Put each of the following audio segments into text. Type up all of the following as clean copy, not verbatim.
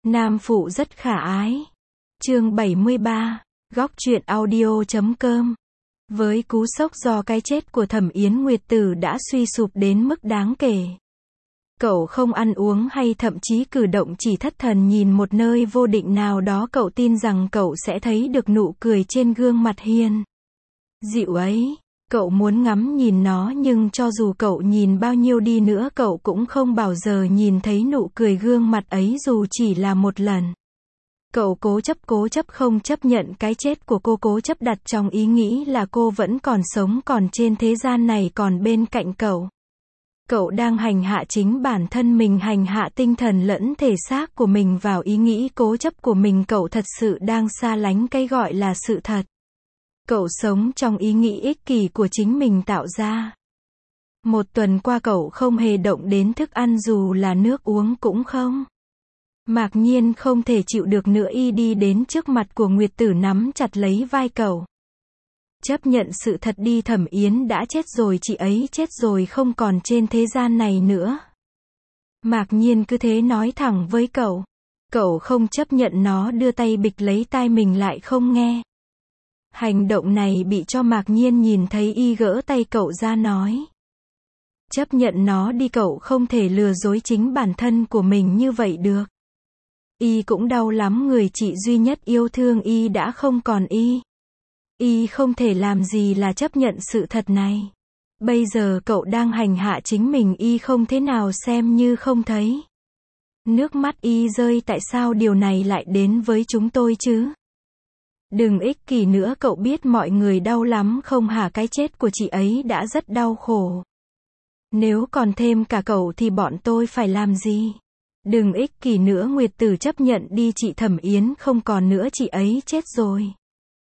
Nam phụ rất khả ái. Chương 73. Góc truyện audio.com. Với cú sốc do cái chết của Thẩm Yến Nguyệt Tử đã suy sụp đến mức đáng kể. Cậu không ăn uống hay thậm chí cử động, chỉ thất thần nhìn một nơi vô định nào đó. Cậu tin rằng cậu sẽ thấy được nụ cười trên gương mặt hiền dịu ấy. Cậu muốn ngắm nhìn nó, nhưng cho dù cậu nhìn bao nhiêu đi nữa cậu cũng không bao giờ nhìn thấy nụ cười gương mặt ấy dù chỉ là một lần. Cậu cố chấp không chấp nhận cái chết của cô, cố chấp đặt trong ý nghĩ là cô vẫn còn sống, còn trên thế gian này, còn bên cạnh cậu. Cậu đang hành hạ chính bản thân mình, hành hạ tinh thần lẫn thể xác của mình vào ý nghĩ cố chấp của mình. Cậu thật sự đang xa lánh cái gọi là sự thật. Cậu sống trong ý nghĩ ích kỷ của chính mình tạo ra. Một tuần qua cậu không hề động đến thức ăn, dù là nước uống cũng không. Mạc Nhiên không thể chịu được nữa, y đi đến trước mặt của Nguyệt Tử nắm chặt lấy vai cậu. Chấp nhận sự thật đi, Thẩm Yến đã chết rồi, chị ấy chết rồi, không còn trên thế gian này nữa. Mạc Nhiên cứ thế nói thẳng với cậu. Cậu không chấp nhận, nó đưa tay bịch lấy tai mình lại không nghe. Hành động này bị cho Mạc Nhiên nhìn thấy, y gỡ tay cậu ra nói. Chấp nhận nó đi, cậu không thể lừa dối chính bản thân của mình như vậy được. Y cũng đau lắm, người chị duy nhất yêu thương y đã không còn y. Y không thể làm gì là chấp nhận sự thật này. Bây giờ cậu đang hành hạ chính mình, y không thế nào xem như không thấy. Nước mắt y rơi, tại sao điều này lại đến với chúng tôi chứ? Đừng ích kỷ nữa, cậu biết mọi người đau lắm không hả? Cái chết của chị ấy đã rất đau khổ. Nếu còn thêm cả cậu thì bọn tôi phải làm gì? Đừng ích kỷ nữa, Nguyệt Tử chấp nhận đi, chị Thẩm Yến không còn nữa, chị ấy chết rồi.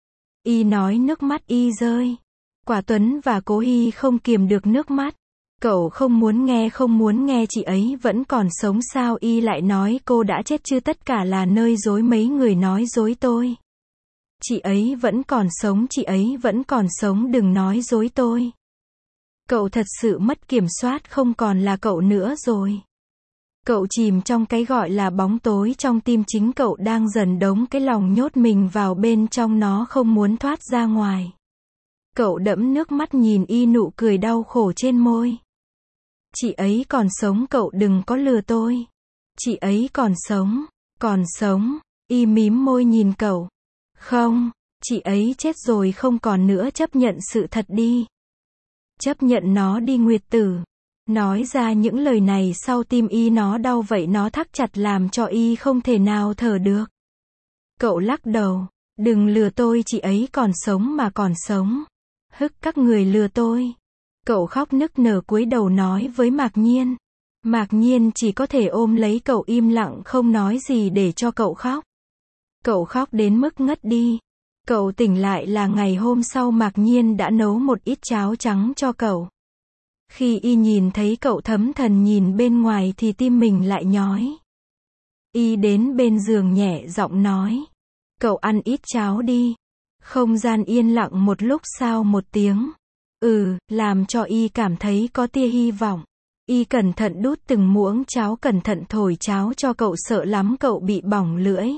Y nói, nước mắt y rơi. Quả Tuấn và Cố Hy không kiềm được nước mắt. Cậu không muốn nghe, chị ấy vẫn còn sống sao? Y lại nói, cô đã chết chứ, tất cả là nơi dối, mấy người nói dối tôi. Chị ấy vẫn còn sống, chị ấy vẫn còn sống, đừng nói dối tôi. Cậu thật sự mất kiểm soát, không còn là cậu nữa rồi. Cậu chìm trong cái gọi là bóng tối trong tim chính cậu, đang dần đóng cái lòng nhốt mình vào bên trong nó, không muốn thoát ra ngoài. Cậu đẫm nước mắt nhìn y, nụ cười đau khổ trên môi. Chị ấy còn sống, cậu đừng có lừa tôi. Chị ấy còn sống. Y mím môi nhìn cậu. Không, chị ấy chết rồi, không còn nữa, chấp nhận sự thật đi. Chấp nhận nó đi, Nguyệt Tử. Nói ra những lời này sau tim y nó đau vậy, nó thắt chặt làm cho y không thể nào thở được. Cậu lắc đầu. Đừng lừa tôi, chị ấy còn sống mà, còn sống. Các người lừa tôi. Cậu khóc nức nở cúi đầu nói với Mạc Nhiên. Mạc Nhiên chỉ có thể ôm lấy cậu, im lặng không nói gì để cho cậu khóc. Cậu khóc đến mức ngất đi. Cậu tỉnh lại là ngày hôm sau, Mạc Nhiên đã nấu một ít cháo trắng cho cậu. Khi y nhìn thấy cậu thấm thần nhìn bên ngoài thì tim mình lại nhói. Y đến bên giường nhẹ giọng nói. Cậu ăn ít cháo đi. Không gian yên lặng một lúc sau một tiếng. Làm cho y cảm thấy có tia hy vọng. Y cẩn thận đút từng muỗng cháo, cẩn thận thổi cháo cho cậu, sợ lắm cậu bị bỏng lưỡi.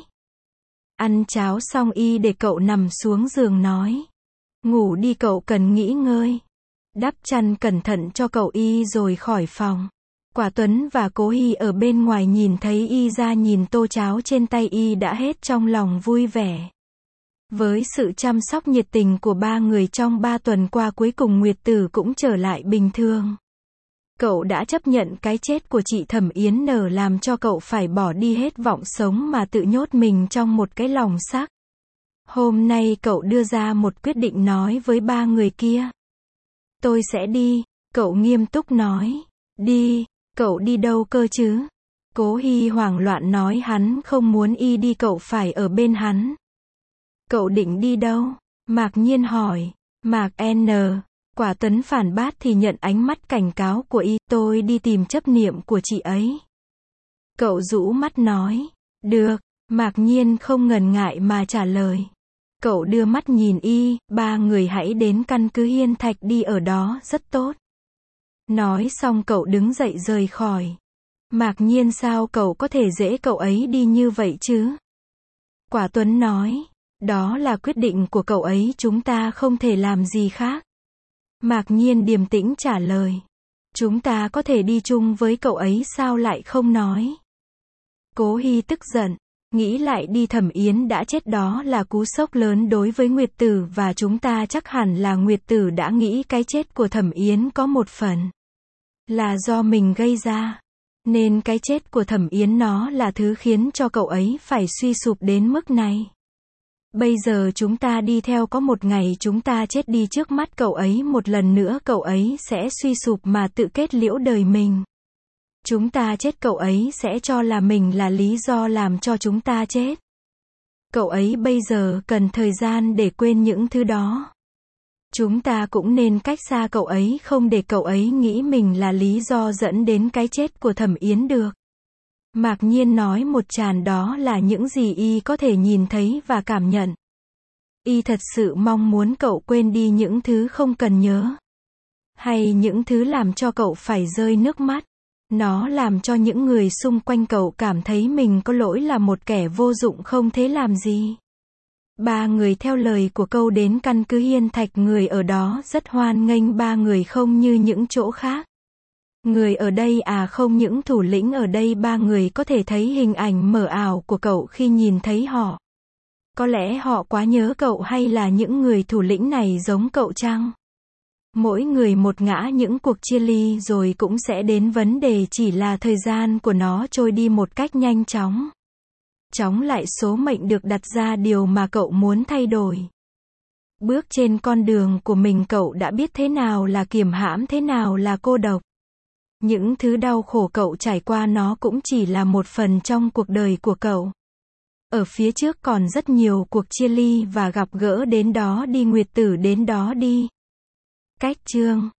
Ăn cháo xong y để cậu nằm xuống giường nói. Ngủ đi, cậu cần nghỉ ngơi. Đắp chăn cẩn thận cho cậu, y rồi khỏi phòng. Quả Tuấn và Cố Hy ở bên ngoài nhìn thấy y ra, nhìn tô cháo trên tay y đã hết trong lòng vui vẻ. Với sự chăm sóc nhiệt tình của ba người trong 3 tuần qua, cuối cùng Nguyệt Tử cũng trở lại bình thường. Cậu đã chấp nhận cái chết của chị Thẩm Yến nở làm cho cậu phải bỏ đi hết vọng sống mà tự nhốt mình trong một cái lồng xác. Hôm nay cậu đưa ra một quyết định, nói với ba người kia. Tôi sẽ đi, cậu nghiêm túc nói. Đi, cậu đi đâu cơ chứ? Cố Hy hoảng loạn nói, hắn không muốn y đi, cậu phải ở bên hắn. Cậu định đi đâu? Mạc Nhiên hỏi. Mạc N. Quả Tuấn phản bác thì nhận ánh mắt cảnh cáo của y. Tôi đi tìm chấp niệm của chị ấy. Cậu rũ mắt nói. Được. Mạc Nhiên không ngần ngại mà trả lời. Cậu đưa mắt nhìn y. Ba người hãy đến căn cứ Hiên Thạch đi, ở đó rất tốt. Nói xong cậu đứng dậy rời khỏi. Mạc Nhiên sao cậu có thể dễ cậu ấy đi như vậy chứ? Quả Tuấn nói, đó là quyết định của cậu ấy, chúng ta không thể làm gì khác. Mạc Nhiên điềm tĩnh trả lời, chúng ta có thể đi chung với cậu ấy sao lại không nói? Cố Hy tức giận, nghĩ lại đi Thẩm Yến đã chết đó là cú sốc lớn đối với Nguyệt Tử và chúng ta chắc hẳn là Nguyệt Tử đã nghĩ cái chết của Thẩm Yến có một phần là do mình gây ra. Nên cái chết của Thẩm Yến nó là thứ khiến cho cậu ấy phải suy sụp đến mức này. Bây giờ chúng ta đi theo có một ngày chúng ta chết đi trước mắt cậu ấy một lần nữa cậu ấy sẽ suy sụp mà tự kết liễu đời mình. Chúng ta chết cậu ấy sẽ cho là mình là lý do làm cho chúng ta chết. Cậu ấy bây giờ cần thời gian để quên những thứ đó. Chúng ta cũng nên cách xa cậu ấy không để cậu ấy nghĩ mình là lý do dẫn đến cái chết của Thẩm Yến được. Mạc Nhiên nói một tràn đó là những gì y có thể nhìn thấy và cảm nhận. Y thật sự mong muốn cậu quên đi những thứ không cần nhớ. Hay những thứ làm cho cậu phải rơi nước mắt. Nó làm cho những người xung quanh cậu cảm thấy mình có lỗi là một kẻ vô dụng không thế làm gì. Ba người theo lời của câu đến căn cứ Hiên Thạch, người ở đó rất hoan nghênh ba người không như những chỗ khác. Người ở đây không những thủ lĩnh ở đây ba người có thể thấy hình ảnh mờ ảo của cậu khi nhìn thấy họ. Có lẽ họ quá nhớ cậu hay là những người thủ lĩnh này giống cậu chăng? Mỗi người một ngã những cuộc chia ly rồi cũng sẽ đến, vấn đề chỉ là thời gian của nó trôi đi một cách nhanh chóng. Chóng lại số mệnh được đặt ra điều mà cậu muốn thay đổi. Bước trên con đường của mình cậu đã biết thế nào là kiềm hãm, thế nào là cô độc. Những thứ đau khổ cậu trải qua nó cũng chỉ là một phần trong cuộc đời của cậu. Ở phía trước còn rất nhiều cuộc chia ly và gặp gỡ, đến đó đi Nguyệt Tử, đến đó đi. Cách chương